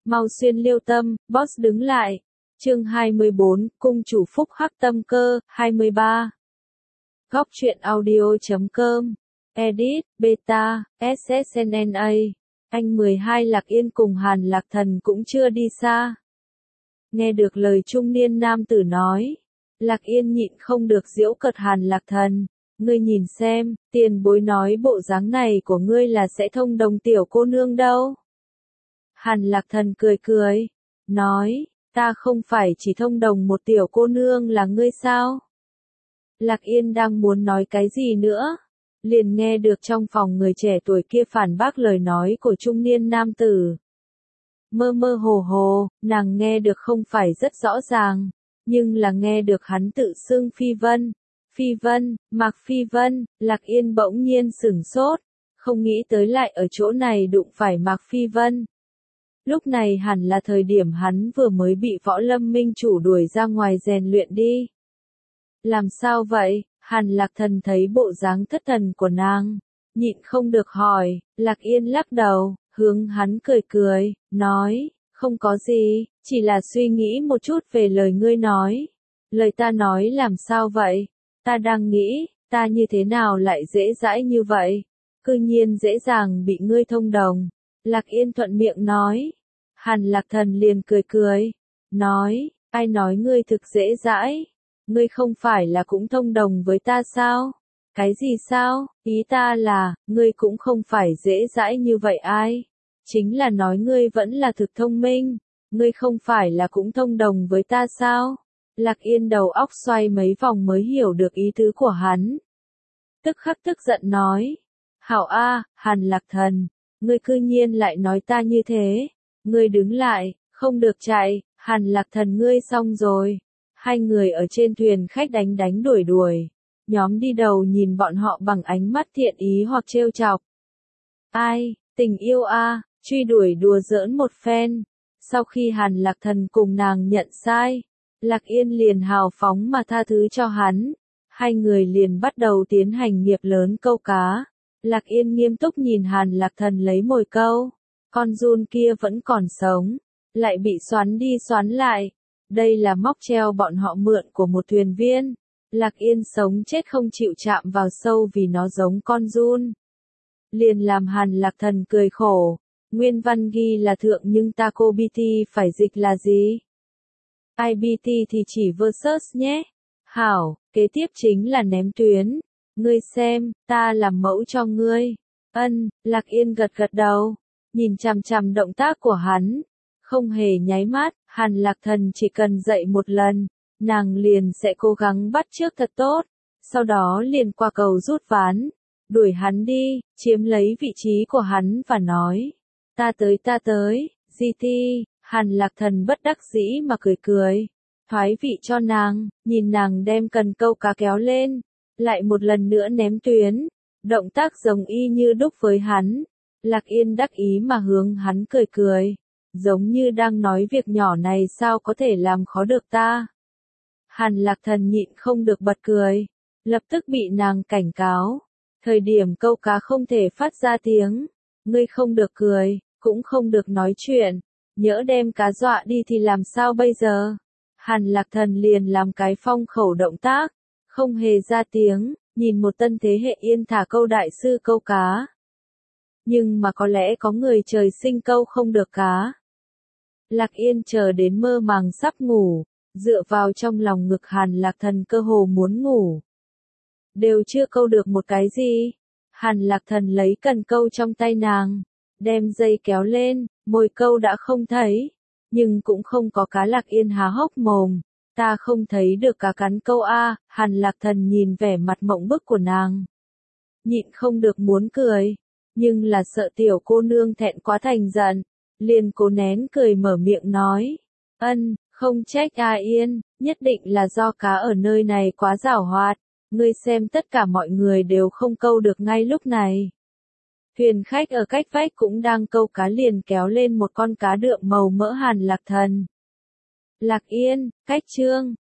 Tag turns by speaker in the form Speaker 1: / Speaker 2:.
Speaker 1: Mau xuyên liêu tâm, boss đứng lại. Chương 24, cung chủ phúc hắc tâm cơ, 23. Góc truyện audio.com. Edit, Beta, SSNNA. Anh 12 Lạc Yên cùng Hàn Lạc Thần cũng chưa đi xa. Nghe được lời trung niên nam tử nói, Lạc Yên nhịn không được giễu cợt Hàn Lạc Thần. Ngươi nhìn xem, tiền bối nói bộ dáng này của ngươi là sẽ thông đồng tiểu cô nương đâu. Hàn Lạc Thần cười cười, nói, ta không phải chỉ thông đồng một tiểu cô nương là ngươi sao? Lạc Yên đang muốn nói cái gì nữa, liền nghe được trong phòng người trẻ tuổi kia phản bác lời nói của trung niên nam tử. Mơ mơ hồ hồ, nàng nghe được không phải rất rõ ràng, nhưng là nghe được hắn tự xưng Phi Vân. Phi Vân, Mạc Phi Vân, Lạc Yên bỗng nhiên sửng sốt, không nghĩ tới lại ở chỗ này đụng phải Mạc Phi Vân. Lúc này hẳn là thời điểm hắn vừa mới bị Võ Lâm Minh chủ đuổi ra ngoài rèn luyện đi. Làm sao vậy? Hàn Lạc Thần thấy bộ dáng thất thần của nàng, nhịn không được hỏi. Lạc Yên lắc đầu, hướng hắn cười cười, nói, không có gì, chỉ là suy nghĩ một chút về lời ngươi nói. Lời ta nói làm sao vậy? Ta đang nghĩ, ta như thế nào lại dễ dãi như vậy? Cư nhiên dễ dàng bị ngươi thông đồng. Lạc Yên thuận miệng nói. Hàn Lạc Thần liền cười cười, nói, ai nói ngươi thực dễ dãi? Ngươi không phải là cũng thông đồng với ta sao? Cái gì sao? Ý ta là, ngươi cũng không phải dễ dãi như vậy ai? Chính là nói ngươi vẫn là thực thông minh, ngươi không phải là cũng thông đồng với ta sao? Lạc Yên đầu óc xoay mấy vòng mới hiểu được ý tứ của hắn. Tức khắc tức giận nói, hảo a, Hàn Lạc Thần, ngươi cư nhiên lại nói ta như thế. Ngươi đứng lại, không được chạy, Hàn Lạc Thần ngươi xong rồi. Hai người ở trên thuyền khách đánh đánh đuổi đuổi. Nhóm đi đầu nhìn bọn họ bằng ánh mắt thiện ý hoặc trêu chọc. Ai, tình yêu a, truy đuổi đùa giỡn một phen. Sau khi Hàn Lạc Thần cùng nàng nhận sai, Lạc Yên liền hào phóng mà tha thứ cho hắn. Hai người liền bắt đầu tiến hành nghiệp lớn câu cá. Lạc Yên nghiêm túc nhìn Hàn Lạc Thần lấy mồi câu. Con giun kia vẫn còn sống, lại bị xoắn đi xoắn lại. Đây là móc treo bọn họ mượn của một thuyền viên. Lạc Yên sống chết không chịu chạm vào sâu vì nó giống con giun. Liền làm Hàn Lạc Thần cười khổ. Nguyên văn ghi là thượng nhưng Taco BT phải dịch là gì? IBT thì chỉ versus nhé. Hảo, kế tiếp chính là ném tuyến. Ngươi xem, ta làm mẫu cho ngươi. Ân, Lạc Yên gật gật đầu. Nhìn chằm chằm động tác của hắn, không hề nháy mắt. Hàn Lạc Thần chỉ cần dạy một lần, nàng liền sẽ cố gắng bắt chước thật tốt, sau đó liền qua cầu rút ván, đuổi hắn đi, chiếm lấy vị trí của hắn và nói, ta tới, GT. Hàn Lạc Thần bất đắc dĩ mà cười cười, thoái vị cho nàng, nhìn nàng đem cần câu cá kéo lên, lại một lần nữa ném tuyến, động tác giống y như đúc với hắn. Lạc Yên đắc ý mà hướng hắn cười cười, giống như đang nói việc nhỏ này sao có thể làm khó được ta. Hàn Lạc Thần nhịn không được bật cười, lập tức bị nàng cảnh cáo. Thời điểm câu cá không thể phát ra tiếng, ngươi không được cười, cũng không được nói chuyện, nhỡ đem cá dọa đi thì làm sao bây giờ? Hàn Lạc Thần liền làm cái phong khẩu động tác, không hề ra tiếng, nhìn một tân thế hệ yên thả câu đại sư câu cá. Nhưng mà có lẽ có người trời sinh câu không được cá. Lạc Yên chờ đến mơ màng sắp ngủ, dựa vào trong lòng ngực Hàn Lạc Thần cơ hồ muốn ngủ. Đều chưa câu được một cái gì. Hàn Lạc Thần lấy cần câu trong tay nàng, đem dây kéo lên, mồi câu đã không thấy, nhưng cũng không có cá. Lạc Yên há hốc mồm, ta không thấy được cá cắn câu a. Hàn Lạc Thần nhìn vẻ mặt mộng bức của nàng, nhịn không được muốn cười. Nhưng là sợ tiểu cô nương thẹn quá thành giận, liền cố nén cười mở miệng nói, ân, không trách A Yên, nhất định là do cá ở nơi này quá giảo hoạt, ngươi xem tất cả mọi người đều không câu được ngay lúc này. Thuyền khách ở cách vách cũng đang câu cá liền kéo lên một con cá đượm màu mỡ. Hàn Lạc Thần. Lạc Yên, cách chương.